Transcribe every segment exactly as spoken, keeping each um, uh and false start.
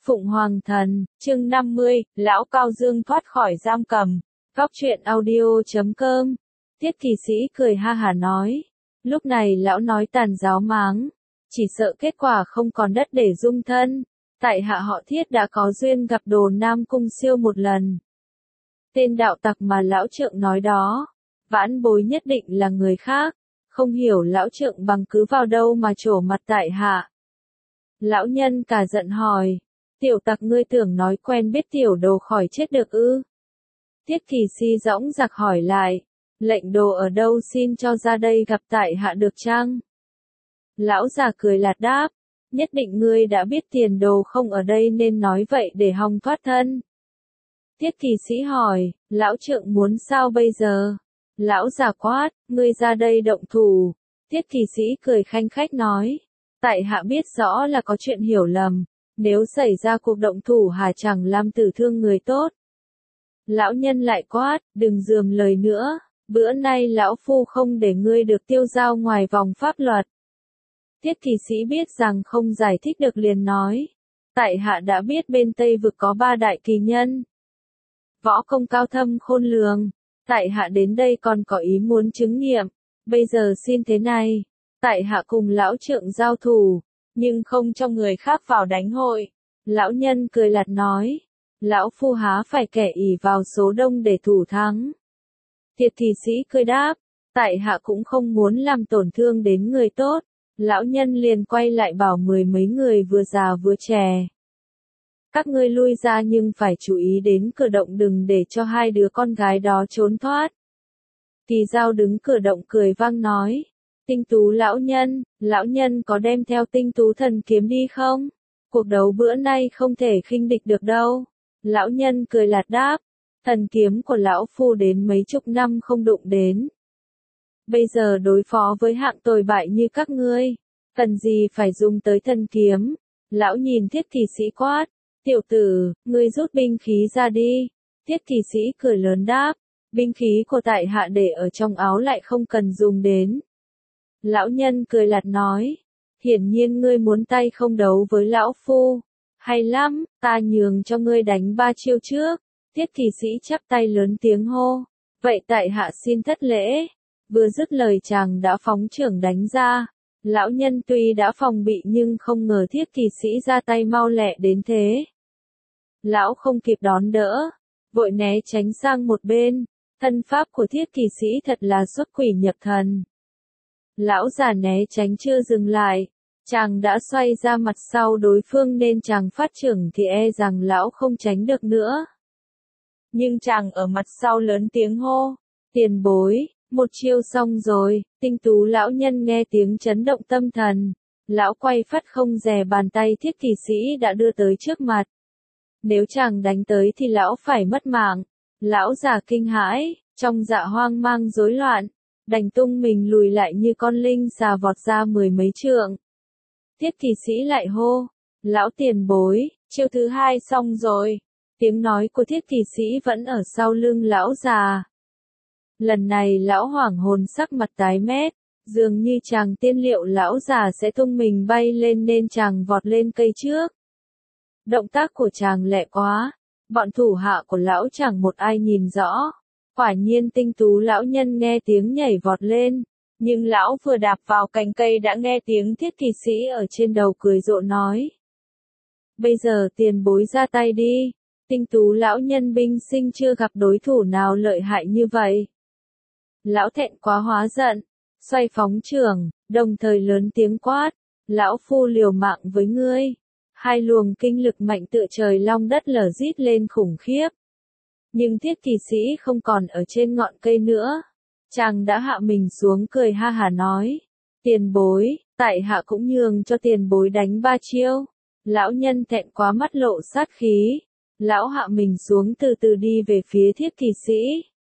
Phụng Hoàng Thần, chương năm mươi, Lão Cao Dương thoát khỏi giam cầm. Góc truyện audio chấm com. Tiết Kỳ Sĩ cười ha hả nói. Lúc này lão nói tàn giáo máng. Chỉ sợ kết quả không còn đất để dung thân. Tại hạ họ Thiết đã có duyên gặp Đồ Nam Cung Siêu một lần. Tên đạo tặc mà lão trượng nói đó. Vãn bối nhất định là người khác. Không hiểu lão trượng bằng cứ vào đâu mà trổ mặt tại hạ. Lão nhân cả giận hỏi. Tiểu tặc ngươi tưởng nói quen biết tiểu đồ khỏi chết được ư? Tiết Kỳ Si dõng dạc hỏi lại. Lệnh đồ ở đâu xin cho ra đây gặp tại hạ được chăng? Lão già cười lạt đáp. Nhất định ngươi đã biết tiền đồ không ở đây nên nói vậy để hòng thoát thân. Tiết Kỳ Sĩ hỏi, lão trượng muốn sao bây giờ? Lão già quát, ngươi ra đây động thủ. Tiết Kỳ Sĩ cười khanh khách nói. Tại hạ biết rõ là có chuyện hiểu lầm. Nếu xảy ra cuộc động thủ hà chẳng làm tử thương người tốt. Lão nhân lại quát, đừng dườm lời nữa, bữa nay lão phu không để ngươi được tiêu dao ngoài vòng pháp luật. Tiết Kỳ Sĩ biết rằng không giải thích được liền nói. Tại hạ đã biết bên Tây Vực có ba đại kỳ nhân. Võ công cao thâm khôn lường. Tại hạ đến đây còn có ý muốn chứng nghiệm. Bây giờ xin thế này. Tại hạ cùng lão trượng giao thủ. Nhưng không cho người khác vào đánh hội. Lão nhân cười lạt nói. Lão phu há phải kẻ ỷ vào số đông để thủ thắng. Tiết Kỳ Sĩ cười đáp. Tại hạ cũng không muốn làm tổn thương đến người tốt. Lão nhân liền quay lại bảo mười mấy người vừa già vừa trẻ. Các ngươi lui ra nhưng phải chú ý đến cửa động đừng để cho hai đứa con gái đó trốn thoát. Kỳ Dao đứng cửa động cười vang nói. Tinh tú lão nhân, lão nhân có đem theo tinh tú thần kiếm đi không? Cuộc đấu bữa nay không thể khinh địch được đâu. Lão nhân cười lạt đáp. Thần kiếm của lão phu đến mấy chục năm không đụng đến. Bây giờ đối phó với hạng tồi bại như các ngươi. Cần gì phải dùng tới thần kiếm? Lão nhìn Tiết Kỳ Sĩ quát. Tiểu tử, ngươi rút binh khí ra đi. Tiết Kỳ Sĩ cười lớn đáp. Binh khí của tại hạ để ở trong áo lại không cần dùng đến. Lão nhân cười lạt nói. Hiển nhiên ngươi muốn tay không đấu với lão phu. Hay lắm, ta nhường cho ngươi đánh ba chiêu trước. Tiết Kỳ Sĩ chắp tay lớn tiếng hô. Vậy tại hạ xin thất lễ. Vừa dứt lời chàng đã phóng chưởng đánh ra. Lão nhân tuy đã phòng bị nhưng không ngờ Tiết Kỳ Sĩ ra tay mau lẹ đến thế. Lão không kịp đón đỡ. Vội né tránh sang một bên. Thân pháp của Tiết Kỳ Sĩ thật là xuất quỷ nhập thần. Lão già né tránh chưa dừng lại. Chàng đã xoay ra mặt sau đối phương nên chàng phát chưởng thì e rằng lão không tránh được nữa. Nhưng chàng ở mặt sau lớn tiếng hô. Tiền bối, một chiêu xong rồi. Tinh tú lão nhân nghe tiếng chấn động tâm thần. Lão quay phắt không dè bàn tay Tiết Kỳ Sĩ đã đưa tới trước mặt. Nếu chàng đánh tới thì lão phải mất mạng. Lão già kinh hãi, trong dạ hoang mang rối loạn. Đành tung mình lùi lại như con linh xà vọt ra mười mấy trượng. Tiết Kỳ Sĩ lại hô. Lão tiền bối, chiêu thứ hai xong rồi. Tiếng nói của Tiết Kỳ Sĩ vẫn ở sau lưng lão già. Lần này lão hoảng hồn sắc mặt tái mét. Dường như chàng tiên liệu lão già sẽ tung mình bay lên nên chàng vọt lên cây trước. Động tác của chàng lẹ quá. Bọn thủ hạ của lão chẳng một ai nhìn rõ. Quả nhiên tinh tú lão nhân nghe tiếng nhảy vọt lên. Nhưng lão vừa đạp vào cành cây đã nghe tiếng Tiết Kỳ Sĩ ở trên đầu cười rộ nói. Bây giờ tiền bối ra tay đi. Tinh tú lão nhân binh sinh chưa gặp đối thủ nào lợi hại như vậy. Lão thẹn quá hóa giận. Xoay phóng chưởng, đồng thời lớn tiếng quát. Lão phu liều mạng với ngươi. Hai luồng kinh lực mạnh tựa trời long đất lở rít lên khủng khiếp. Nhưng Tiết Kỳ Sĩ không còn ở trên ngọn cây nữa. Chàng đã hạ mình xuống cười ha hả nói. Tiền bối, tại hạ cũng nhường cho tiền bối đánh ba chiêu. Lão nhân thẹn quá mắt lộ sát khí. Lão hạ mình xuống từ từ đi về phía Tiết Kỳ Sĩ.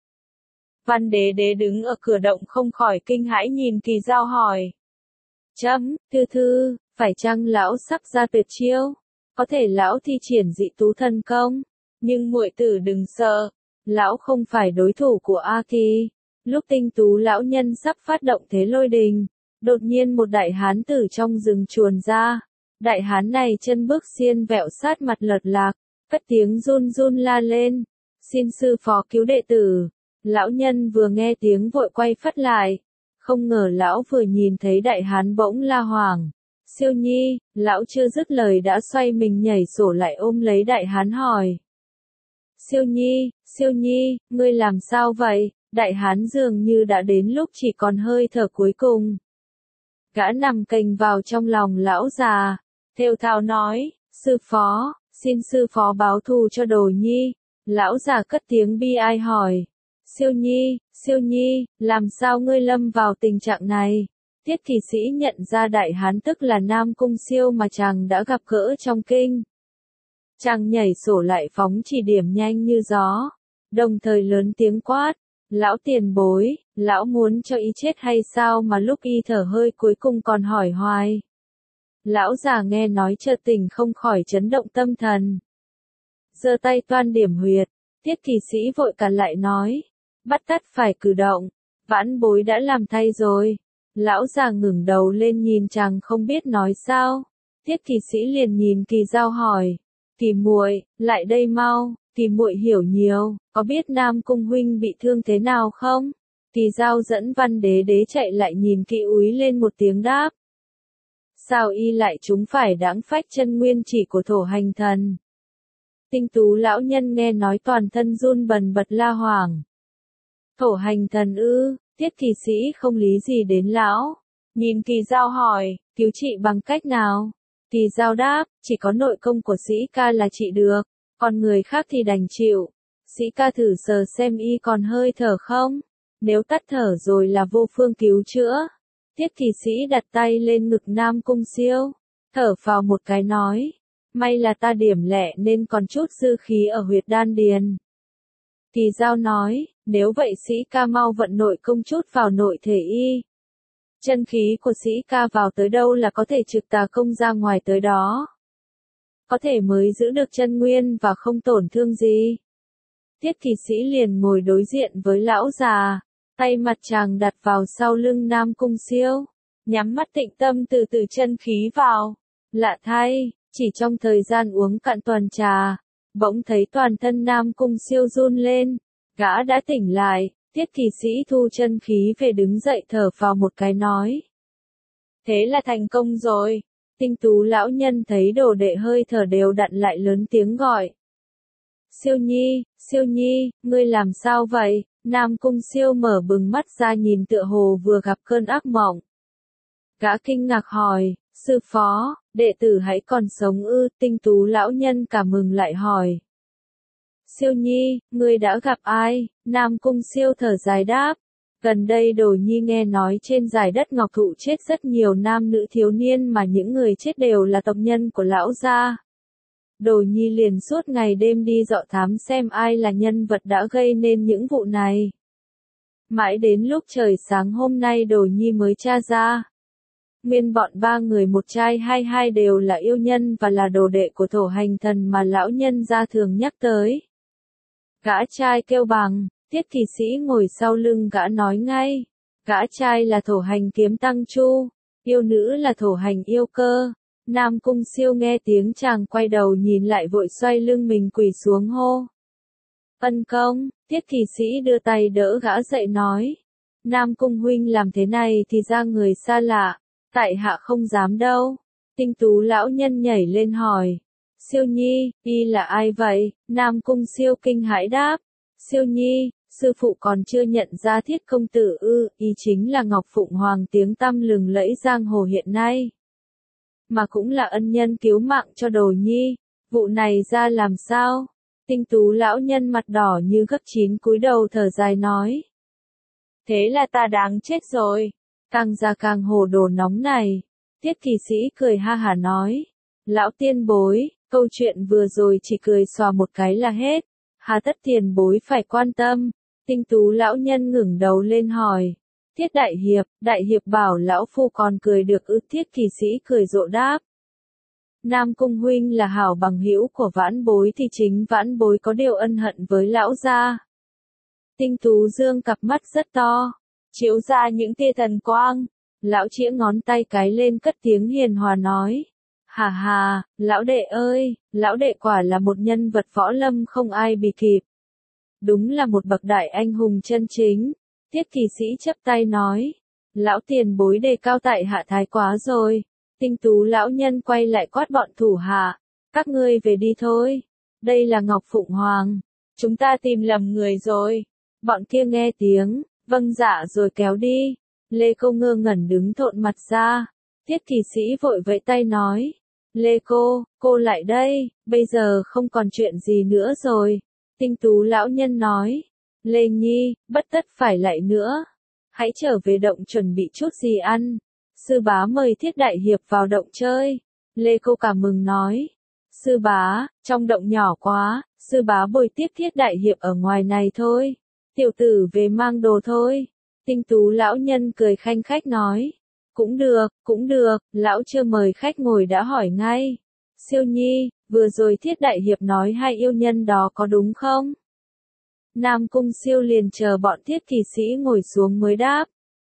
Văn Đế Đế đứng ở cửa động không khỏi kinh hãi nhìn Kỳ Dao hỏi. Chấm, thư thư, phải chăng lão sắp ra tuyệt chiêu? Có thể lão thi triển dị tú thần công. Nhưng muội tử đừng sợ. Lão không phải đối thủ của A Kỳ. Lúc tinh tú lão nhân sắp phát động thế lôi đình. Đột nhiên một đại hán tử trong rừng chuồn ra. Đại hán này chân bước xiên vẹo sát mặt lật lạc, cất tiếng run run la lên. Xin sư phó cứu đệ tử. Lão nhân vừa nghe tiếng vội quay phắt lại. Không ngờ lão vừa nhìn thấy đại hán bỗng la hoảng. Siêu nhi, lão chưa dứt lời đã xoay mình nhảy sổ lại ôm lấy đại hán hỏi. Siêu nhi, siêu nhi, ngươi làm sao vậy? Đại hán dường như đã đến lúc chỉ còn hơi thở cuối cùng. Gã nằm cành vào trong lòng lão già, thều thào nói, sư phó, xin sư phó báo thù cho đồ nhi. Lão già cất tiếng bi ai hỏi, siêu nhi, siêu nhi, làm sao ngươi lâm vào tình trạng này? Tiết Kỳ Sĩ nhận ra đại hán tức là Nam Cung Siêu mà chàng đã gặp gỡ trong kinh. Chàng nhảy sổ lại phóng chỉ điểm nhanh như gió, đồng thời lớn tiếng quát, lão tiền bối, lão muốn cho y chết hay sao mà lúc y thở hơi cuối cùng còn hỏi hoài. Lão già nghe nói chợt tỉnh không khỏi chấn động tâm thần. Giơ tay toan điểm huyệt, Tiết Kỳ Sĩ vội cản lại nói, bắt tắt phải cử động, vãn bối đã làm thay rồi. Lão già ngẩng đầu lên nhìn chàng không biết nói sao. Tiết Kỳ Sĩ liền nhìn Kỳ Dao hỏi, Kỳ muội, lại đây mau. Kỳ muội hiểu nhiều, có biết Nam Cung huynh bị thương thế nào không? Kỳ Dao dẫn Văn Đế Đế chạy lại nhìn kỹ úy lên một tiếng đáp. Sao y lại chúng phải đãng phách chân nguyên chỉ của thổ hành thần? Tinh tú lão nhân nghe nói toàn thân run bần bật la hoảng. Thổ hành thần ư? Tiết Kỳ Sĩ không lý gì đến lão. Nhìn Kỳ Dao hỏi, cứu trị bằng cách nào? Kỳ Dao đáp, chỉ có nội công của sĩ ca là trị được, còn người khác thì đành chịu. Sĩ ca thử sờ xem y còn hơi thở không? Nếu tắt thở rồi là vô phương cứu chữa. Tiết Kỳ Sĩ đặt tay lên ngực Nam Cung Siêu, thở vào một cái nói, may là ta điểm lẹ nên còn chút dư khí ở huyệt đan điền. Kỳ Dao nói, nếu vậy sĩ ca mau vận nội công chút vào nội thể y. Chân khí của sĩ ca vào tới đâu là có thể trực tà công ra ngoài tới đó. Có thể mới giữ được chân nguyên và không tổn thương gì. Tiết Kỳ Sĩ liền ngồi đối diện với lão già, tay mặt chàng đặt vào sau lưng Nam Cung Siêu, nhắm mắt tĩnh tâm từ từ chân khí vào. Lạ thay, chỉ trong thời gian uống cạn tuần trà, bỗng thấy toàn thân Nam Cung Siêu run lên, gã đã tỉnh lại. Tiết Kỳ Sĩ thu chân khí về đứng dậy thở vào một cái nói. Thế là thành công rồi. Tinh tú lão nhân thấy đồ đệ hơi thở đều đặn lại lớn tiếng gọi. Siêu nhi, siêu nhi, ngươi làm sao vậy? Nam Cung Siêu mở bừng mắt ra nhìn tựa hồ vừa gặp cơn ác mộng. Gã kinh ngạc hỏi, sư phó, đệ tử hãy còn sống ư? Tinh tú lão nhân cảm mừng lại hỏi. Siêu nhi, ngươi đã gặp ai? Nam Cung Siêu thở dài đáp. Gần đây Đồ Nhi nghe nói trên dải đất Ngọc Thụ chết rất nhiều nam nữ thiếu niên mà những người chết đều là tộc nhân của lão gia. Đồ Nhi liền suốt ngày đêm đi dọ thám xem ai là nhân vật đã gây nên những vụ này. Mãi đến lúc trời sáng hôm nay Đồ Nhi mới tra ra. Nguyên bọn ba người một trai hai hai đều là yêu nhân và là đồ đệ của thổ hành thần mà lão nhân gia thường nhắc tới. Gã trai kêu bằng, Tiết Kỳ Sĩ ngồi sau lưng gã nói ngay. Gã trai là thổ hành kiếm tăng chu, yêu nữ là thổ hành yêu cơ. Nam Cung Siêu nghe tiếng chàng quay đầu nhìn lại vội xoay lưng mình quỳ xuống hô. Ân công, Tiết Kỳ Sĩ đưa tay đỡ gã dậy nói. Nam Cung huynh làm thế này thì ra người xa lạ, tại hạ không dám đâu. Tinh tú lão nhân nhảy lên hỏi. Siêu nhi, y là ai vậy? Nam Cung Siêu kinh hãi đáp. Siêu nhi, sư phụ còn chưa nhận ra Thiết công tử ư? Y chính là Ngọc Phụng Hoàng tiếng tăm lừng lẫy giang hồ hiện nay, mà cũng là ân nhân cứu mạng cho Đồ Nhi. Vụ này ra làm sao? Tinh tú lão nhân mặt đỏ như gấp chín cúi đầu thở dài nói. Thế là ta đáng chết rồi. Càng già càng hồ đồ nóng này. Tiết Kỳ Sĩ cười ha hả nói. Lão tiên bối, câu chuyện vừa rồi chỉ cười xòa một cái là hết. Hà tất tiền bối phải quan tâm. Tinh tú lão nhân ngẩng đầu lên hỏi. Tiết đại hiệp, đại hiệp bảo lão phu còn cười được ư? Tiết Kỳ Sĩ cười rộ đáp. Nam Cung huynh là hảo bằng hữu của vãn bối thì chính vãn bối có điều ân hận với lão gia. Tinh tú dương cặp mắt rất to, chiếu ra những tia thần quang. Lão chĩa ngón tay cái lên cất tiếng hiền hòa nói. Hà hà, lão đệ ơi, lão đệ quả là một nhân vật võ lâm không ai bì kịp. Đúng là một bậc đại anh hùng chân chính. Tiết kỳ sĩ chắp tay nói. Lão tiền bối đề cao tại hạ thái quá rồi. Tinh tú lão nhân quay lại quát bọn thủ hạ. Các ngươi về đi thôi. Đây là Ngọc Phụng Hoàng. Chúng ta tìm lầm người rồi. Bọn kia nghe tiếng, vâng dạ rồi kéo đi. Lê Cô ngơ ngẩn đứng thộn mặt ra. Tiết kỳ sĩ vội vẫy tay nói. Lê Cô, cô lại đây, bây giờ không còn chuyện gì nữa rồi. Tinh tú lão nhân nói. Lê Nhi, bất tất phải lại nữa. Hãy trở về động chuẩn bị chút gì ăn. Sư bá mời Thiết đại hiệp vào động chơi. Lê Cô cảm mừng nói. Sư bá, trong động nhỏ quá, sư bá bồi tiếp Thiết đại hiệp ở ngoài này thôi. Tiểu tử về mang đồ thôi. Tinh tú lão nhân cười khanh khách nói. Cũng được, cũng được, lão chưa mời khách ngồi đã hỏi ngay. Siêu Nhi, vừa rồi Thiết đại hiệp nói hai yêu nhân đó có đúng không? Nam Cung Siêu liền chờ bọn Thiết kỳ sĩ ngồi xuống mới đáp.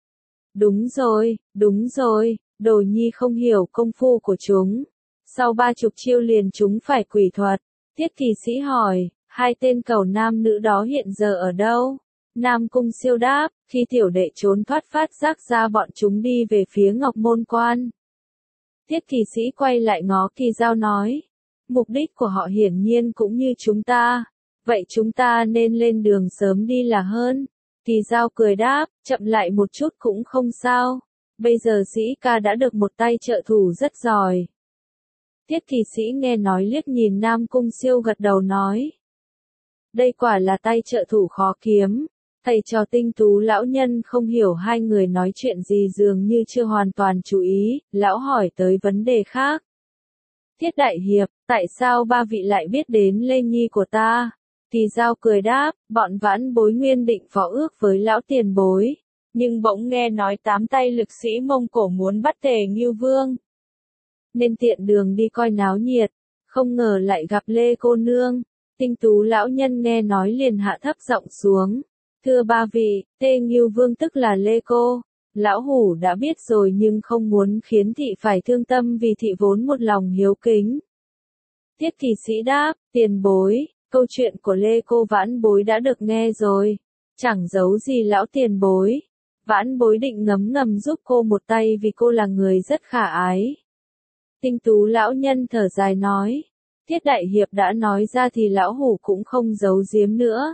Đúng rồi, đúng rồi, Đồ Nhi không hiểu công phu của chúng. Sau ba chục chiêu liền chúng phải quỷ thuật. Thiết kỳ sĩ hỏi, hai tên cầu nam nữ đó hiện giờ ở đâu? Nam Cung Siêu đáp, khi tiểu đệ trốn thoát phát giác ra bọn chúng đi về phía Ngọc Môn Quan. Thiết kỳ sĩ quay lại ngó Kỳ Dao nói, mục đích của họ hiển nhiên cũng như chúng ta, vậy chúng ta nên lên đường sớm đi là hơn. Kỳ Dao cười đáp, chậm lại một chút cũng không sao, bây giờ sĩ ca đã được một tay trợ thủ rất giỏi. Thiết kỳ sĩ nghe nói liếc nhìn Nam Cung Siêu gật đầu nói, đây quả là tay trợ thủ khó kiếm. Thầy trò Tinh tú lão nhân không hiểu hai người nói chuyện gì dường như chưa hoàn toàn chú ý, lão hỏi tới vấn đề khác. Thiết đại hiệp, tại sao ba vị lại biết đến Lê Nhi của ta? Kỳ Dao cười đáp, bọn vãn bối nguyên định phó ước với lão tiền bối, nhưng bỗng nghe nói tám tay lực sĩ Mông Cổ muốn bắt Tề Ngưu Vương. Nên tiện đường đi coi náo nhiệt, không ngờ lại gặp Lê cô nương. Tinh tú lão nhân nghe nói liền hạ thấp giọng xuống. Thưa ba vị, Tề Ngưu Vương tức là Lê Cô, lão hủ đã biết rồi nhưng không muốn khiến thị phải thương tâm vì thị vốn một lòng hiếu kính. Thiết kỳ sĩ đáp, tiền bối, câu chuyện của Lê Cô vãn bối đã được nghe rồi, chẳng giấu gì lão tiền bối. Vãn bối định ngấm ngầm giúp cô một tay vì cô là người rất khả ái. Tinh tú lão nhân thở dài nói, Thiết đại hiệp đã nói ra thì lão hủ cũng không giấu giếm nữa.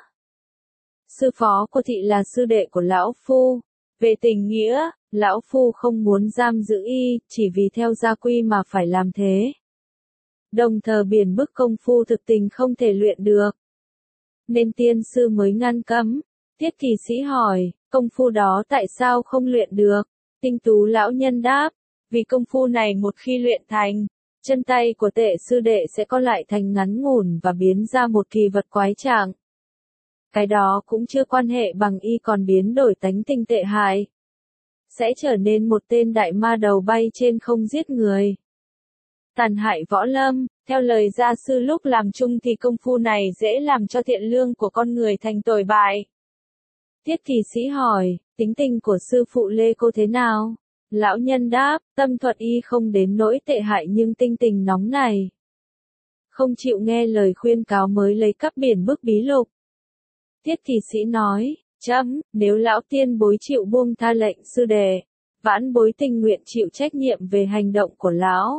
Sư phó của thị là sư đệ của lão phu. Về tình nghĩa, lão phu không muốn giam giữ y, chỉ vì theo gia quy mà phải làm thế. Đồng thờ biển bức công phu thực tình không thể luyện được. Nên tiên sư mới ngăn cấm. Thiết kỳ sĩ hỏi, công phu đó tại sao không luyện được? Tinh tú lão nhân đáp, vì công phu này một khi luyện thành, chân tay của Tệ sư đệ sẽ co lại thành ngắn ngủn và biến ra một kỳ vật quái trạng. Cái đó cũng chưa quan hệ bằng y còn biến đổi tánh tình tệ hại. Sẽ trở nên một tên đại ma đầu bay trên không giết người. Tàn hại võ lâm, theo lời gia sư lúc làm chung thì công phu này dễ làm cho thiện lương của con người thành tồi bại. Thiết kỳ sĩ hỏi, tính tình của sư phụ Lê Cô thế nào? Lão nhân đáp, tâm thuật y không đến nỗi tệ hại nhưng tinh tình nóng này. Không chịu nghe lời khuyên cáo mới lấy cắp biển bức bí lục. Thiết kỳ sĩ nói, chấm, nếu lão tiên bối chịu buông tha lệnh sư đệ, vãn bối tình nguyện chịu trách nhiệm về hành động của lão.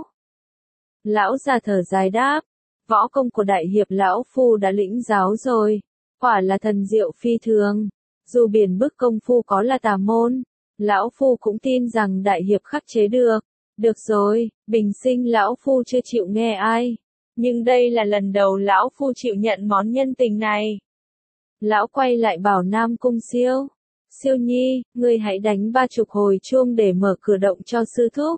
Lão già thở dài đáp, võ công của đại hiệp lão phu đã lĩnh giáo rồi, quả là thần diệu phi thường. Dù biển bức công phu có là tà môn, lão phu cũng tin rằng đại hiệp khắc chế được. Được rồi, bình sinh lão phu chưa chịu nghe ai, nhưng đây là lần đầu lão phu chịu nhận món nhân tình này. Lão quay lại bảo Nam Cung Siêu, Siêu Nhi, ngươi hãy đánh ba chục hồi chuông để mở cửa động cho sư thúc.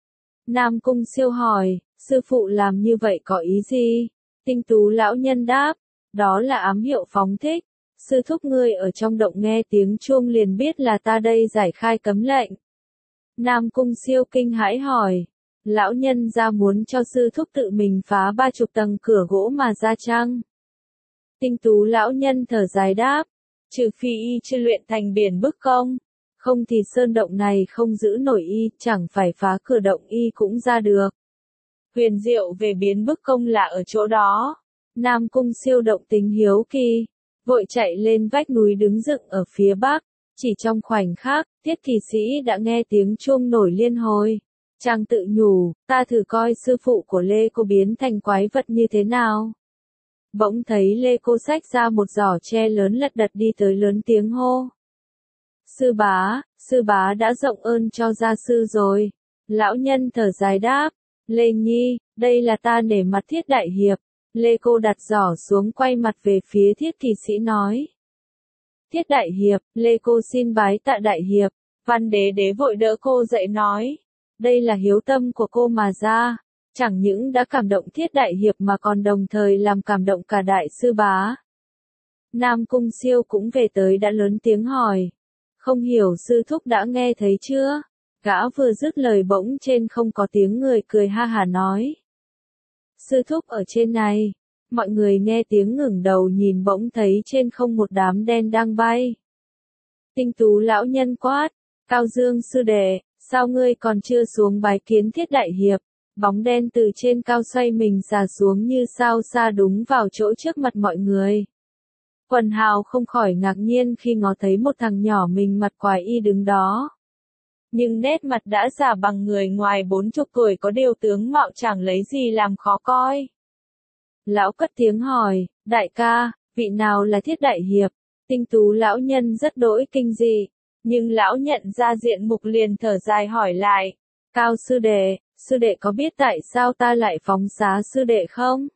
Nam Cung Siêu hỏi, sư phụ làm như vậy có ý gì? Tinh tú lão nhân đáp, đó là ám hiệu phóng thích. Sư thúc ngươi ở trong động nghe tiếng chuông liền biết là ta đây giải khai cấm lệnh. Nam Cung Siêu kinh hãi hỏi, lão nhân ra muốn cho sư thúc tự mình phá ba chục tầng cửa gỗ mà ra chăng? Tinh tú lão nhân thở dài đáp, trừ phi y chưa luyện thành biển bức công, không thì sơn động này không giữ nổi y, chẳng phải phá cửa động y cũng ra được. Huyền diệu về biến bức công là ở chỗ đó. Nam Cung Siêu động tính hiếu kỳ, vội chạy lên vách núi đứng dựng ở phía bắc. Chỉ trong khoảnh khắc, Tiết Kỳ Sĩ đã nghe tiếng chuông nổi liên hồi. Chàng tự nhủ, ta thử coi sư phụ của Lê Cô biến thành quái vật như thế nào. Bỗng thấy Lê Cô xách ra một giỏ tre lớn lật đật đi tới lớn tiếng hô. Sư bá, sư bá đã rộng ơn cho gia sư rồi. Lão nhân thở dài đáp, Lê Nhi, đây là ta nể mặt Thiết đại hiệp. Lê Cô đặt giỏ xuống quay mặt về phía Thiết Kỳ Sĩ nói. Thiết đại hiệp, Lê Cô xin bái tạ đại hiệp. Văn đế đế vội đỡ cô dậy nói. Đây là hiếu tâm của cô mà ra. Chẳng những đã cảm động Thiết đại hiệp mà còn đồng thời làm cảm động cả đại sư bá. Nam Cung Siêu cũng về tới đã lớn tiếng hỏi. Không hiểu sư thúc đã nghe thấy chưa? Gã vừa dứt lời bỗng trên không có tiếng người cười ha hả nói. Sư thúc ở trên này. Mọi người nghe tiếng ngẩng đầu nhìn bỗng thấy trên không một đám đen đang bay. Tinh tú lão nhân quát. Cao Dương sư đệ, sao ngươi còn chưa xuống bái kiến Thiết đại hiệp? Bóng đen từ trên cao xoay mình xà xuống như sao xa đúng vào chỗ trước mặt mọi người. Quần hào không khỏi ngạc nhiên khi ngó thấy một thằng nhỏ mình mặt quái y đứng đó. Nhưng nét mặt đã già bằng người ngoài bốn chục tuổi có điều tướng mạo chẳng lấy gì làm khó coi. Lão cất tiếng hỏi, đại ca, vị nào là Thiết đại hiệp? Tinh tú lão nhân rất đỗi kinh dị, nhưng lão nhận ra diện mục liền thở dài hỏi lại. Cao sư đệ, sư đệ có biết tại sao ta lại phóng xá sư đệ không?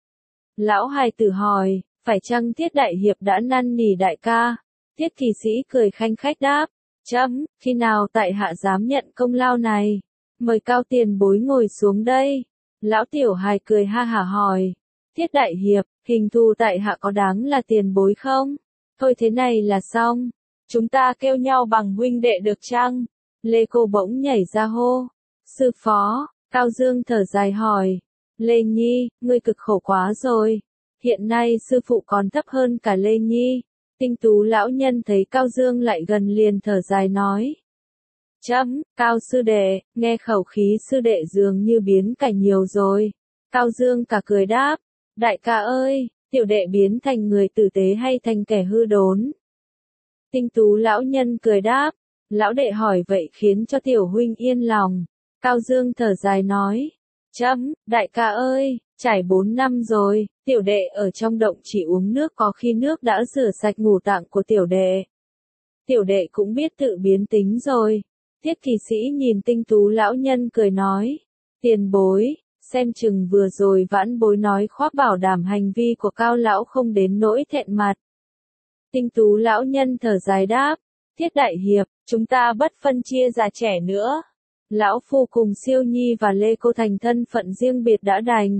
Lão hài tử hỏi, phải chăng Thiết đại hiệp đã năn nỉ đại ca? Thiết Kỳ Sĩ cười khanh khách đáp, chấm, khi nào tại hạ dám nhận công lao này? Mời Cao tiền bối ngồi xuống đây. Lão tiểu hài cười ha hả hỏi, Thiết đại hiệp, hình thù tại hạ có đáng là tiền bối không? Thôi thế này là xong, chúng ta kêu nhau bằng huynh đệ được chăng? Lê Cô bỗng nhảy ra hô. Sư phó, Cao Dương thở dài hỏi. Lê Nhi, ngươi cực khổ quá rồi. Hiện nay sư phụ còn thấp hơn cả Lê Nhi. Tinh tú lão nhân thấy Cao Dương lại gần liền thở dài nói. Chấm, Cao sư đệ, nghe khẩu khí sư đệ dường như biến cảnh nhiều rồi. Cao Dương cả cười đáp. Đại ca ơi, tiểu đệ biến thành người tử tế hay thành kẻ hư đốn? Tinh tú lão nhân cười đáp. Lão đệ hỏi vậy khiến cho tiểu huynh yên lòng. Cao Dương thở dài nói. Chấm, đại ca ơi, trải bốn năm rồi, tiểu đệ ở trong động chỉ uống nước có khi nước đã rửa sạch ngũ tạng của tiểu đệ. Tiểu đệ cũng biết tự biến tính rồi. Tiết Kỳ Sĩ nhìn tinh tú lão nhân cười nói. Tiền bối, xem chừng vừa rồi vãn bối nói khoác bảo đảm hành vi của Cao lão không đến nỗi thẹn mặt. Tinh tú lão nhân thở dài đáp. Thiết đại hiệp, chúng ta bất phân chia già trẻ nữa. Lão phu cùng Siêu Nhi và Lê Cô thành thân phận riêng biệt đã đành.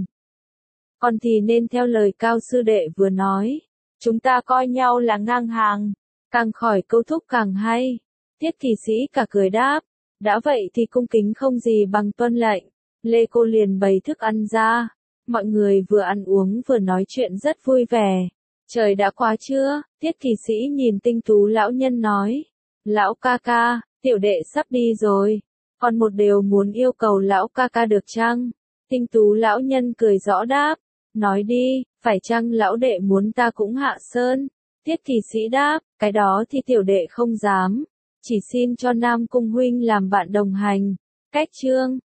Còn thì nên theo lời Cao sư đệ vừa nói. Chúng ta coi nhau là ngang hàng. Càng khỏi câu thúc càng hay. Tiết Kỳ Sĩ cả cười đáp. Đã vậy thì cung kính không gì bằng tuân lệnh. Lê Cô liền bày thức ăn ra. Mọi người vừa ăn uống vừa nói chuyện rất vui vẻ. Trời đã quá trưa, Tiết Kỳ Sĩ nhìn tinh tú lão nhân nói. Lão ca ca, tiểu đệ sắp đi rồi. Còn một điều muốn yêu cầu lão ca ca được chăng? Tinh tú lão nhân cười rõ đáp. Nói đi, phải chăng lão đệ muốn ta cũng hạ sơn? Tiết Kỳ Sĩ đáp, cái đó thì tiểu đệ không dám. Chỉ xin cho Nam Cung huynh làm bạn đồng hành. Cách chương